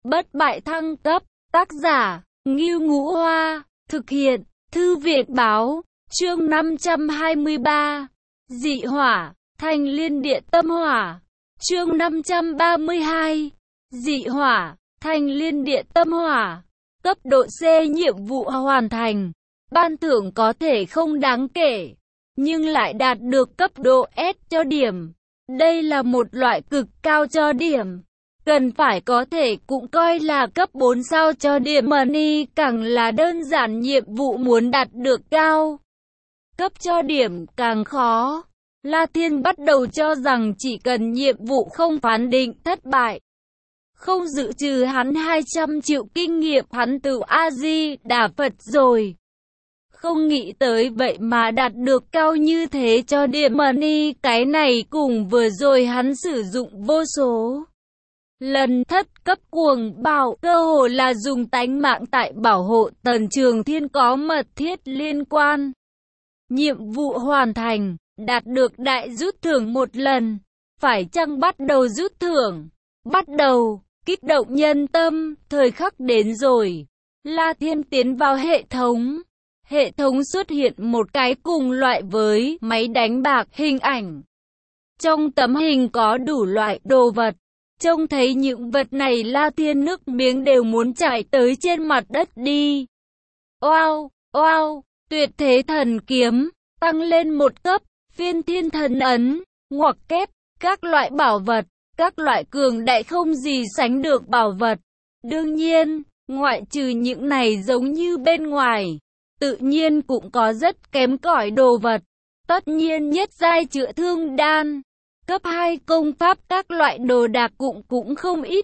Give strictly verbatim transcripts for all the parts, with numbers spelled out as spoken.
Bất bại thăng cấp, tác giả, Ngưu Ngũ Hoa, thực hiện, Thư viện Báo, chương năm trăm hai mươi ba, dị hỏa, thành liên địa tâm hỏa, chương năm trăm ba mươi hai, dị hỏa, thành liên địa tâm hỏa, cấp độ C nhiệm vụ hoàn thành, ban thưởng có thể không đáng kể, nhưng lại đạt được cấp độ S cho điểm. Đây là một loại cực cao cho điểm. Cần phải có thể cũng coi là cấp bốn sao cho điểm money, càng là đơn giản nhiệm vụ muốn đạt được cao. Cấp cho điểm càng khó. La Thiên bắt đầu cho rằng chỉ cần nhiệm vụ không phán định thất bại, không dự trừ hắn hai trăm triệu kinh nghiệm hắn tự A-di-đà Phật rồi. Không nghĩ tới vậy mà đạt được cao như thế cho điểm money, cái này cùng vừa rồi hắn sử dụng vô số lần thất cấp cuồng bạo, cơ hồ là dùng tánh mạng tại bảo hộ Tần Trường Thiên có mật thiết liên quan. Nhiệm vụ hoàn thành, đạt được đại rút thưởng một lần. Phải chăng bắt đầu rút thưởng? Bắt đầu, kích động nhân tâm, thời khắc đến rồi. La Thiên tiến vào hệ thống. Hệ thống xuất hiện một cái cùng loại với máy đánh bạc hình ảnh. Trong tấm hình có đủ loại đồ vật. Trông thấy những vật này La Thiên nước miếng đều muốn chảy tới trên mặt đất đi. Oao, oao, tuyệt thế thần kiếm, tăng lên một cấp, phiên thiên thần ấn, ngoặc kép, các loại bảo vật, các loại cường đại không gì sánh được bảo vật. Đương nhiên, ngoại trừ những này giống như bên ngoài, tự nhiên cũng có rất kém cỏi đồ vật. Tất nhiên nhất giai chữa thương đan. Cấp hai công pháp các loại đồ đạc cũng cũng không ít.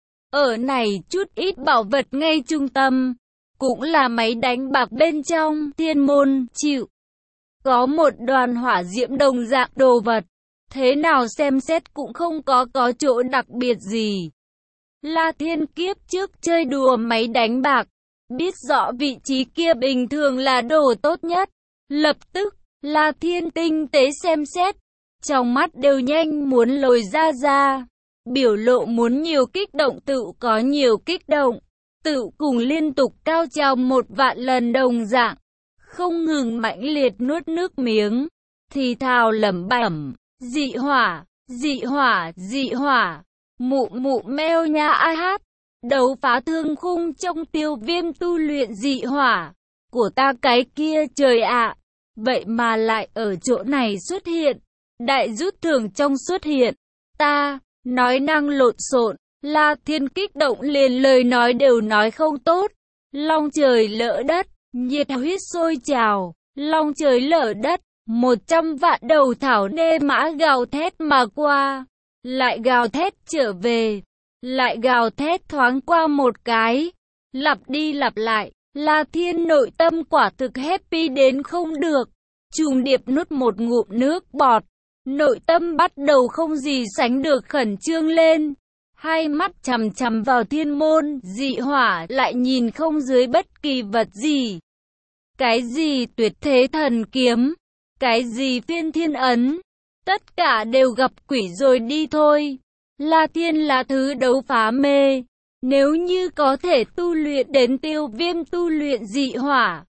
Ở này chút ít bảo vật ngay trung tâm, cũng là máy đánh bạc bên trong, thiên môn, chịu. Có một đoàn hỏa diễm đồng dạng đồ vật, thế nào xem xét cũng không có có chỗ đặc biệt gì. La Thiên kiếp trước chơi đùa máy đánh bạc, biết rõ vị trí kia bình thường là đồ tốt nhất. Lập tức, La Thiên tinh tế xem xét. Trong mắt đều nhanh muốn lồi ra ra. Biểu lộ muốn nhiều kích động tự có nhiều kích động. Tự cùng liên tục cao trào một vạn lần đồng dạng. Không ngừng mãnh liệt nuốt nước miếng. Thì thào lẩm bẩm. Dị hỏa, dị hỏa, dị hỏa. Mụ mụ meo nha a hát. Đấu phá thương khung trong tiêu viêm tu luyện dị hỏa. Của ta cái kia trời ạ. Vậy mà lại ở chỗ này xuất hiện. Đại rút thưởng trong xuất hiện. Ta, nói năng lộn xộn. La Thiên kích động liền lời nói đều nói không tốt. Long trời lỡ đất, nhiệt huyết sôi trào. Long trời lỡ đất, một trăm vạn đầu thảo nê mã gào thét mà qua. Lại gào thét trở về. Lại gào thét thoáng qua một cái. Lặp đi lặp lại. La Thiên nội tâm quả thực happy đến không được. Trùng điệp nuốt một ngụm nước bọt. Nội tâm bắt đầu không gì sánh được khẩn trương lên. Hai mắt chằm chằm vào thiên môn, dị hỏa lại nhìn không dưới bất kỳ vật gì. Cái gì tuyệt thế thần kiếm, cái gì phiên thiên ấn, tất cả đều gặp quỷ rồi đi thôi. La Thiên là thứ đấu phá mê. Nếu như có thể tu luyện đến tiêu viêm tu luyện dị hỏa,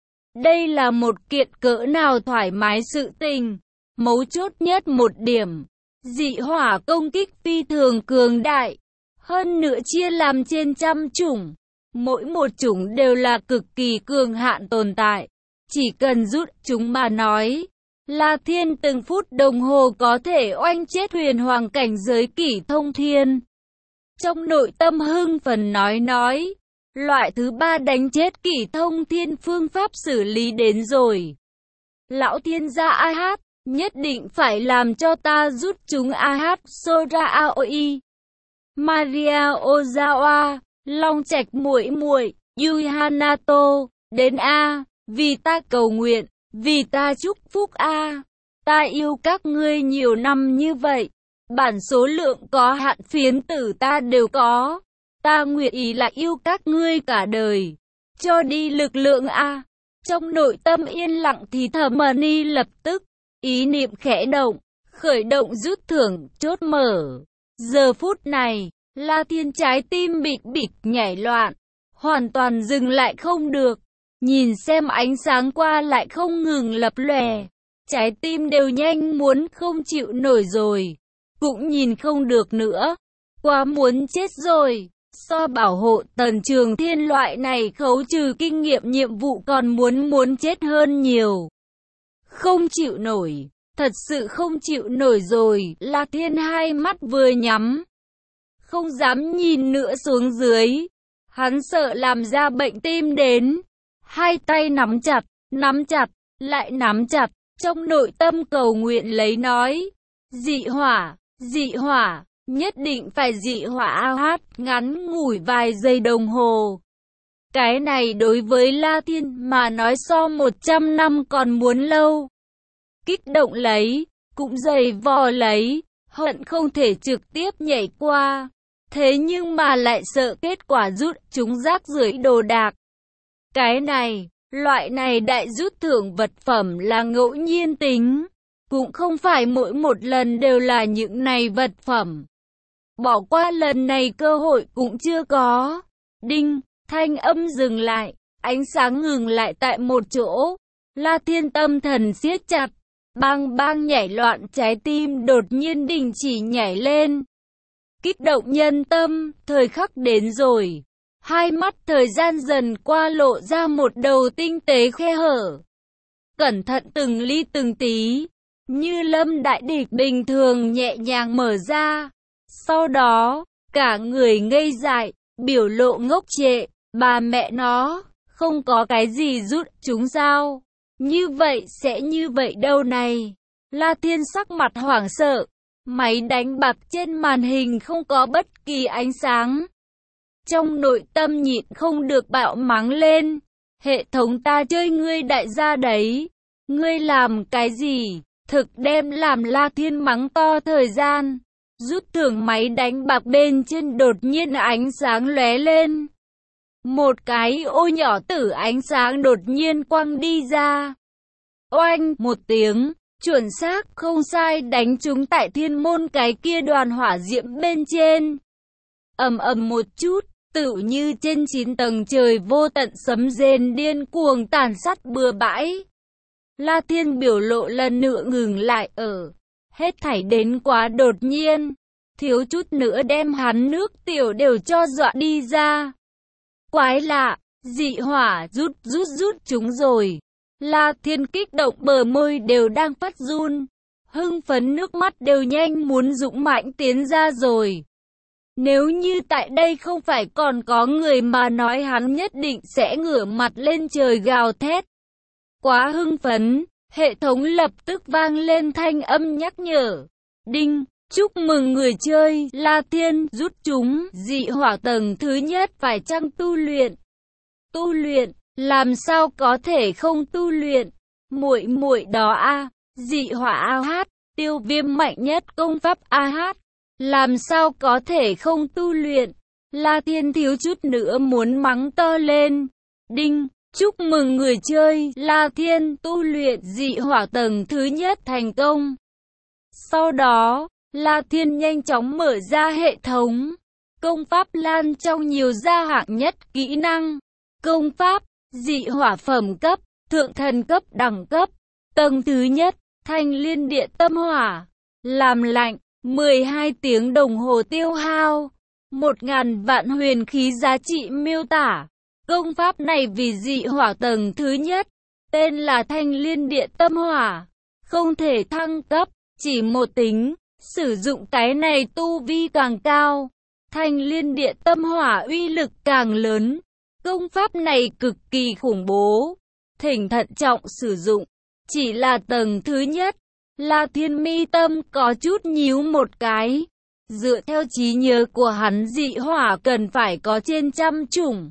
đây là một kiện cỡ nào thoải mái sự tình. Mấu chốt nhất một điểm, dị hỏa công kích phi thường cường đại, hơn nữa chia làm trên trăm chủng, mỗi một chủng đều là cực kỳ cường hạn tồn tại, chỉ cần rút chúng mà nói, La Thiên từng phút đồng hồ có thể oanh chết huyền hoàng cảnh giới kỷ thông thiên. Trong nội tâm hưng phấn nói nói, loại thứ ba đánh chết kỷ thông thiên phương pháp xử lý đến rồi. Lão thiên gia a hát. Nhất định phải làm cho ta rút chúng a hát Sora Aoi, Maria Ozawa, Long Trạch muội muội, Yui Hanato, đến a, vì ta cầu nguyện, vì ta chúc phúc a. Ta yêu các ngươi nhiều năm như vậy, bản số lượng có hạn phiến tử ta đều có. Ta nguyện ý là yêu các ngươi cả đời. Cho đi lực lượng a. Trong nội tâm yên lặng thì thầm Money lập tức. Ý niệm khẽ động, khởi động rút thưởng, chốt mở. Giờ phút này, La Thiên trái tim bịch bịch nhảy loạn, hoàn toàn dừng lại không được. Nhìn xem ánh sáng qua lại không ngừng lập lòe, trái tim đều nhanh muốn không chịu nổi rồi. Cũng nhìn không được nữa, quá muốn chết rồi. So bảo hộ Tần Trường Thiên loại này khấu trừ kinh nghiệm nhiệm vụ còn muốn muốn chết hơn nhiều. Không chịu nổi, thật sự không chịu nổi rồi. La Thiên hai mắt vừa nhắm, không dám nhìn nữa xuống dưới. Hắn sợ làm ra bệnh tim đến. Hai tay nắm chặt, nắm chặt, lại nắm chặt, trong nội tâm cầu nguyện lấy nói. Dị hỏa, dị hỏa, nhất định phải dị hỏa hát, ngắn ngủi vài giây đồng hồ. Cái này đối với La Thiên mà nói so một trăm năm còn muốn lâu. Kích động lấy, cũng dày vò lấy, hận không thể trực tiếp nhảy qua. Thế nhưng mà lại sợ kết quả rút chúng rác rưởi đồ đạc. Cái này, loại này đại rút thưởng vật phẩm là ngẫu nhiên tính. Cũng không phải mỗi một lần đều là những này vật phẩm. Bỏ qua lần này cơ hội cũng chưa có. Đinh, thanh âm dừng lại, ánh sáng ngừng lại tại một chỗ. La Thiên tâm thần siết chặt, bang bang nhảy loạn, trái tim đột nhiên đình chỉ nhảy lên. Kích động nhân tâm, thời khắc đến rồi. Hai mắt thời gian dần qua lộ ra một đầu tinh tế khe hở. Cẩn thận từng ly từng tí, như lâm đại địch bình thường nhẹ nhàng mở ra. Sau đó, cả người ngây dại, biểu lộ ngốc trệ. Bà mẹ nó, không có cái gì rút chúng sao? Như vậy sẽ như vậy đâu này. La Thiên sắc mặt hoảng sợ. Máy đánh bạc trên màn hình không có bất kỳ ánh sáng. Trong nội tâm nhịn không được bạo mắng lên. Hệ thống ta chơi ngươi đại gia đấy. Ngươi làm cái gì? Thực đem làm La Thiên mắng to thời gian. Rút thưởng máy đánh bạc bên trên đột nhiên ánh sáng lóe lên. Một cái ô nhỏ tử ánh sáng đột nhiên quăng đi ra. Oanh một tiếng, chuẩn xác không sai đánh trúng tại thiên môn cái kia đoàn hỏa diễm bên trên. Ầm ầm một chút, tựu như trên chín tầng trời vô tận sấm rền điên cuồng tàn sát bừa bãi. La Thiên biểu lộ lần nữa ngừng lại ở. Hết thảy đến quá đột nhiên, thiếu chút nữa đem hắn nước tiểu đều cho dọa đi ra. Quái lạ, dị hỏa rút rút rút chúng rồi. La Thiên kích động bờ môi đều đang phát run. Hưng phấn nước mắt đều nhanh muốn dũng mãnh tiến ra rồi. Nếu như tại đây không phải còn có người mà nói hắn nhất định sẽ ngửa mặt lên trời gào thét. Quá hưng phấn, hệ thống lập tức vang lên thanh âm nhắc nhở. Đinh, chúc mừng người chơi La Thiên rút chúng dị hỏa tầng thứ nhất phải chăng tu luyện. Tu luyện, làm sao có thể không tu luyện. Muội muội đó a, dị hỏa a hát, tiêu viêm mạnh nhất công pháp a hát. Làm sao có thể không tu luyện. La Thiên thiếu chút nữa muốn mắng to lên. Đinh, chúc mừng người chơi La Thiên tu luyện dị hỏa tầng thứ nhất thành công. Sau đó, La Thiên nhanh chóng mở ra hệ thống. Công pháp lan trong nhiều gia hạng nhất kỹ năng. Công pháp, dị hỏa phẩm cấp, thượng thần cấp đẳng cấp. Tầng thứ nhất, thanh liên địa tâm hỏa. Làm lạnh, mười hai tiếng đồng hồ tiêu hao. Một ngàn vạn huyền khí giá trị miêu tả. Công pháp này vì dị hỏa tầng thứ nhất. Tên là thanh liên địa tâm hỏa. Không thể thăng cấp, chỉ một tính. Sử dụng cái này tu vi càng cao. Thanh liên địa tâm hỏa uy lực càng lớn. Công pháp này cực kỳ khủng bố. Thỉnh thận trọng sử dụng. Chỉ là tầng thứ nhất. La Thiên mi tâm có chút nhíu một cái. Dựa theo trí nhớ của hắn dị hỏa cần phải có trên trăm chủng.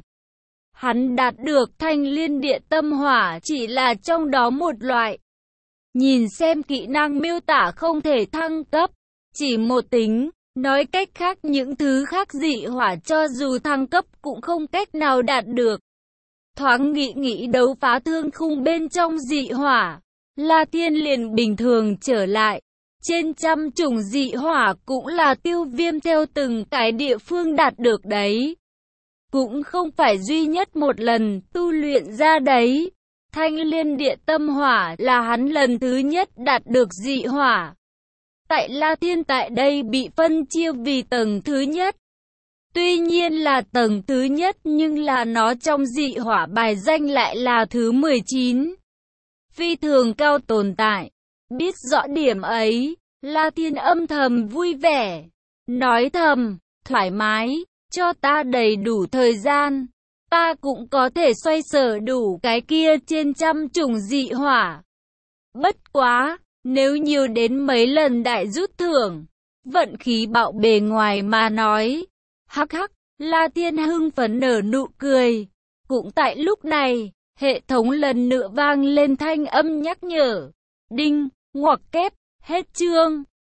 Hắn đạt được thanh liên địa tâm hỏa chỉ là trong đó một loại. Nhìn xem kỹ năng miêu tả không thể thăng cấp. Chỉ một tính, nói cách khác những thứ khác dị hỏa cho dù thăng cấp cũng không cách nào đạt được. Thoáng nghĩ nghĩ đấu phá thương khung bên trong dị hỏa. La Thiên liền bình thường trở lại. Trên trăm chủng dị hỏa cũng là tiêu viêm theo từng cái địa phương đạt được đấy. Cũng không phải duy nhất một lần tu luyện ra đấy. Thanh Liên Địa Tâm Hỏa là hắn lần thứ nhất đạt được dị hỏa. Tại La Thiên tại đây bị phân chia vì tầng thứ nhất. Tuy nhiên là tầng thứ nhất nhưng là nó trong dị hỏa bài danh lại là thứ mười chín. Phi thường cao tồn tại. Biết rõ điểm ấy, La Thiên âm thầm vui vẻ. Nói thầm, thoải mái, cho ta đầy đủ thời gian. Ta cũng có thể xoay sở đủ cái kia trên trăm chủng dị hỏa. Bất quá, nếu nhiều đến mấy lần đại rút thưởng, vận khí bạo bề ngoài mà nói. Hắc hắc, La Thiên hưng phấn nở nụ cười. Cũng tại lúc này, hệ thống lần nữa vang lên thanh âm nhắc nhở. Đinh, ngoặc kép, hết chương.